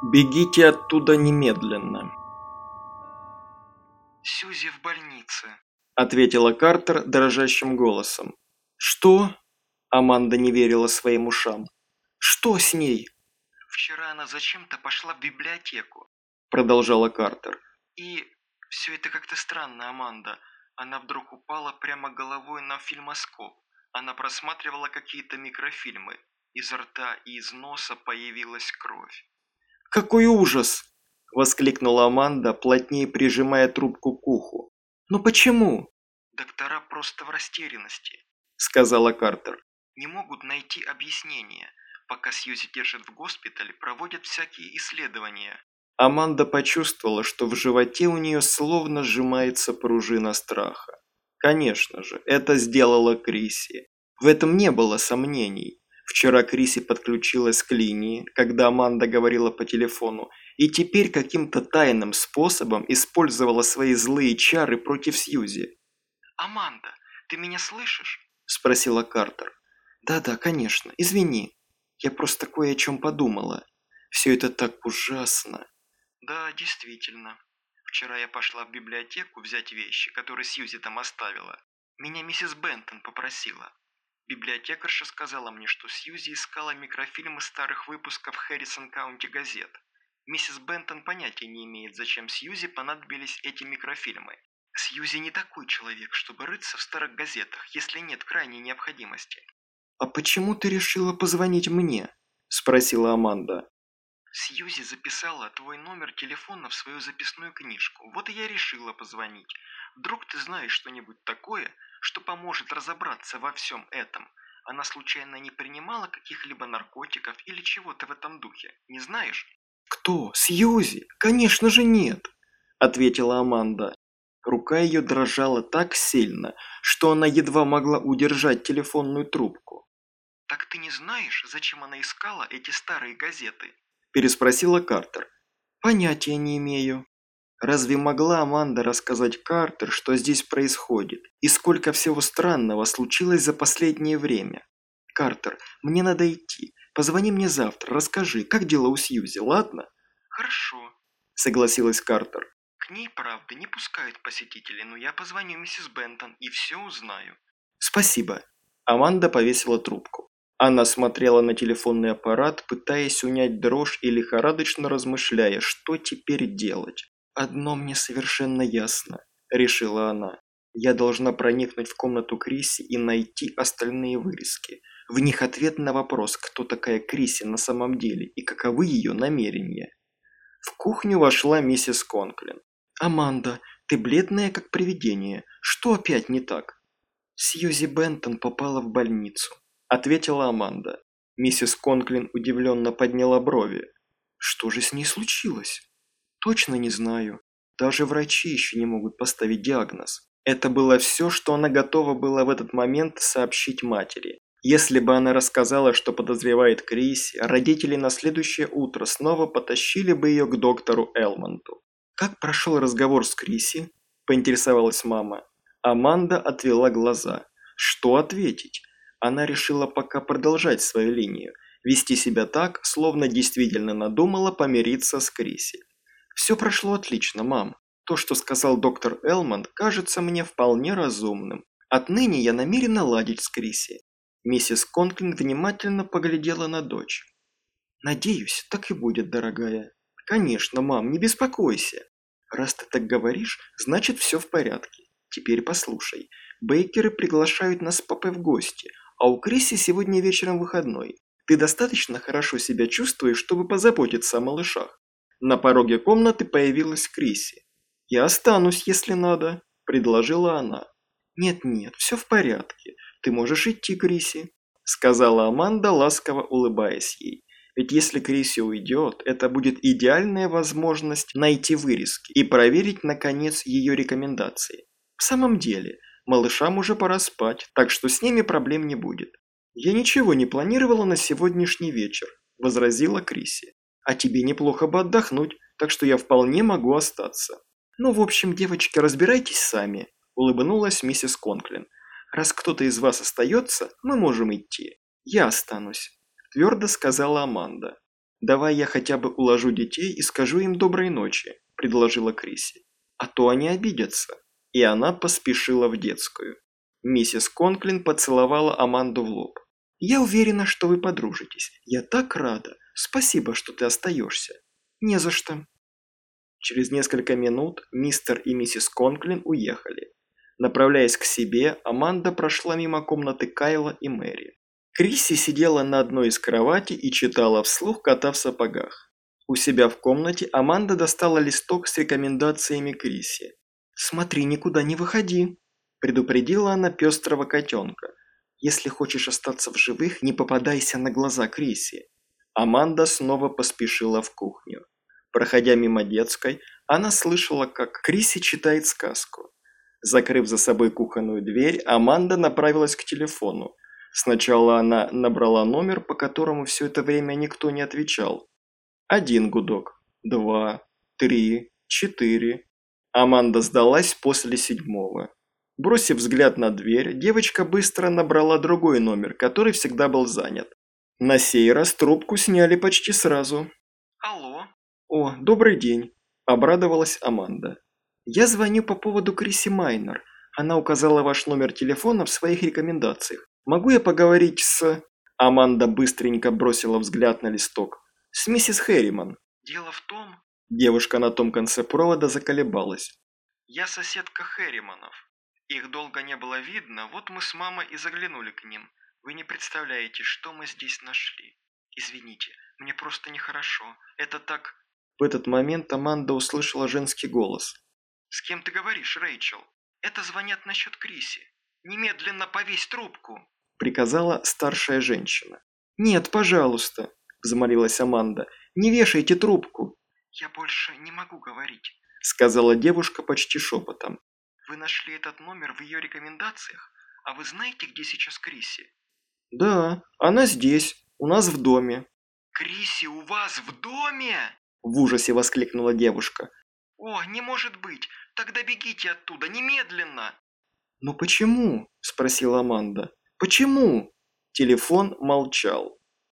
Бегите оттуда немедленно. Сьюзи в больнице, Ответила Картер дрожащим голосом. Что? Аманда не верила своим ушам. Что с ней? вчера она зачем-то пошла в библиотеку. Продолжала Картер. И все это как-то странно, Аманда. Она вдруг упала прямо головой на фильмоскоп. Она просматривала какие-то микрофильмы. Из рта и из носа появилась кровь. Какой ужас! Воскликнула Аманда, плотнее прижимая трубку к уху. Но почему? Доктора просто в растерянности. Сказала Картер. Не могут найти объяснение. Пока Сьюзи держат в госпитале, проводят всякие исследования. Аманда почувствовала, что в животе у нее словно сжимается пружина страха. Конечно же, это сделала Криси. В этом не было сомнений. Вчера Криси подключилась к линии, когда Аманда говорила по телефону, и теперь каким-то тайным способом использовала свои злые чары против Сьюзи. «Аманда, ты меня слышишь?» – спросила Картер. «Да-да, конечно, извини. Я просто кое о чем подумала. Все это так ужасно». «Да, действительно. Вчера я пошла в библиотеку взять вещи, которые Сьюзи там оставила. Меня миссис Бентон попросила. Библиотекарша сказала мне, что Сьюзи искала микрофильмы старых выпусков Хэррисон Каунти газет. Миссис Бентон понятия не имеет, зачем Сьюзи понадобились эти микрофильмы. Сьюзи не такой человек, чтобы рыться в старых газетах, если нет крайней необходимости». «А почему ты решила позвонить мне?» – спросила Аманда. «Сьюзи записала твой номер телефона в свою записную книжку. Вот и я решила позвонить. Вдруг ты знаешь что-нибудь такое, что поможет разобраться во всем этом. Она случайно не принимала каких-либо наркотиков или чего-то в этом духе? Не знаешь?» «Кто? Сьюзи? Конечно же нет!» – ответила Аманда. Рука ее дрожала так сильно, что она едва могла удержать телефонную трубку. «Так ты не знаешь, зачем она искала эти старые газеты?» – переспросила Картер. «Понятия не имею». Разве могла Аманда рассказать Картер, что здесь происходит, и сколько всего странного случилось за последнее время? «Картер, мне надо идти. Позвони мне завтра, расскажи, как дела у Сьюзи, ладно?» «Хорошо. – согласилась Картер. К ней, правда, не пускают посетителей, но я позвоню миссис Бентон и все узнаю». «Спасибо». Аманда повесила трубку. Она смотрела на телефонный аппарат, пытаясь унять дрожь и лихорадочно размышляя, что теперь делать. «Одно мне совершенно ясно», – решила она. «Я должна проникнуть в комнату Криси и найти остальные вырезки. В них ответ на вопрос, кто такая Криси на самом деле и каковы ее намерения». В кухню вошла миссис Конклин. «Аманда, ты бледная, как привидение. Что опять не так?» «Сьюзи Бентон попала в больницу», – ответила Аманда. Миссис Конклин удивленно подняла брови. «Что же с ней случилось?» «Точно не знаю. Даже врачи еще не могут поставить диагноз». Это было все, что она готова была в этот момент сообщить матери. Если бы она рассказала, что подозревает Криси, родители на следующее утро снова потащили бы ее к доктору Элмонту. «Как прошел разговор с Криси?» – поинтересовалась мама. Аманда отвела глаза. Что ответить? Она решила пока продолжать свою линию, вести себя так, словно действительно надумала помириться с Криси. «Все прошло отлично, мам. То, что сказал доктор Элмонд, кажется мне вполне разумным. Отныне я намерена ладить с Криси». Миссис Конклин внимательно поглядела на дочь. «Надеюсь, так и будет, дорогая». «Конечно, мам, не беспокойся. Раз ты так говоришь, значит все в порядке. Теперь послушай. Бейкеры приглашают нас с папой в гости, а у Криси сегодня вечером выходной. Ты достаточно хорошо себя чувствуешь, чтобы позаботиться о малышах?» На пороге комнаты появилась Криси. «Я останусь, если надо», – предложила она. «Нет-нет, все в порядке. Ты можешь идти, Криси», – сказала Аманда, ласково улыбаясь ей. Ведь если Криси уйдет, это будет идеальная возможность найти вырезки и проверить, наконец, ее рекомендации. В самом деле, малышам уже пора спать, так что с ними проблем не будет. «Я ничего не планировала на сегодняшний вечер», – возразила Криси. «А тебе неплохо бы отдохнуть, так что я вполне могу остаться». «Ну, в общем, девочки, разбирайтесь сами», – улыбнулась миссис Конклин. «Раз кто-то из вас остается, мы можем идти. Я останусь», – твердо сказала Аманда. «Давай я хотя бы уложу детей и скажу им доброй ночи», – предложила Криси. «А то они обидятся». И она поспешила в детскую. Миссис Конклин поцеловала Аманду в лоб. «Я уверена, что вы подружитесь. Я так рада. Спасибо, что ты остаешься». «Не за что». Через несколько минут мистер и миссис Конклин уехали. Направляясь к себе, Аманда прошла мимо комнаты Кайла и Мэри. Крисси сидела на одной из кроватей и читала вслух «Кота в сапогах». У себя в комнате Аманда достала листок с рекомендациями Крисси. «Смотри, никуда не выходи», – предупредила она пестрого котенка. «Если хочешь остаться в живых, не попадайся на глаза Крисси». Аманда снова поспешила в кухню. Проходя мимо детской, она слышала, как Крисси читает сказку. Закрыв за собой кухонную дверь, Аманда направилась к телефону. Сначала она набрала номер, по которому все это время никто не отвечал. 1 гудок, 2, 3, 4. Аманда сдалась после 7-го. Бросив взгляд на дверь, девочка быстро набрала другой номер, который всегда был занят. На сей раз трубку сняли почти сразу. Алло? «О, добрый день», – обрадовалась Аманда. «Я звоню по поводу Крисси Майнер. Она указала ваш номер телефона в своих рекомендациях. Могу я поговорить с...» Аманда быстренько бросила взгляд на листок. «С миссис Хэрриман». Дело в том, Девушка на том конце провода заколебалась. я соседка Хэрриманов. Их долго не было видно, вот мы с мамой и заглянули к ним. Вы не представляете, что мы здесь нашли. Извините, мне просто нехорошо. Это так... В этот момент Аманда услышала женский голос. С кем ты говоришь, Рэйчел? Это звонят насчет Крисси. Немедленно повесь трубку. Приказала старшая женщина. «Нет, пожалуйста», – взмолилась Аманда. «Не вешайте трубку», Я больше не могу говорить. – сказала девушка почти шепотом. Вы нашли этот номер в ее рекомендациях? А вы знаете, где сейчас Крисси? «Да, она здесь, у нас в доме», Крисси у вас в доме? – в ужасе воскликнула девушка. О, не может быть! Тогда бегите оттуда, немедленно! «Но почему?» – спросила Аманда. «Почему?» Телефон молчал.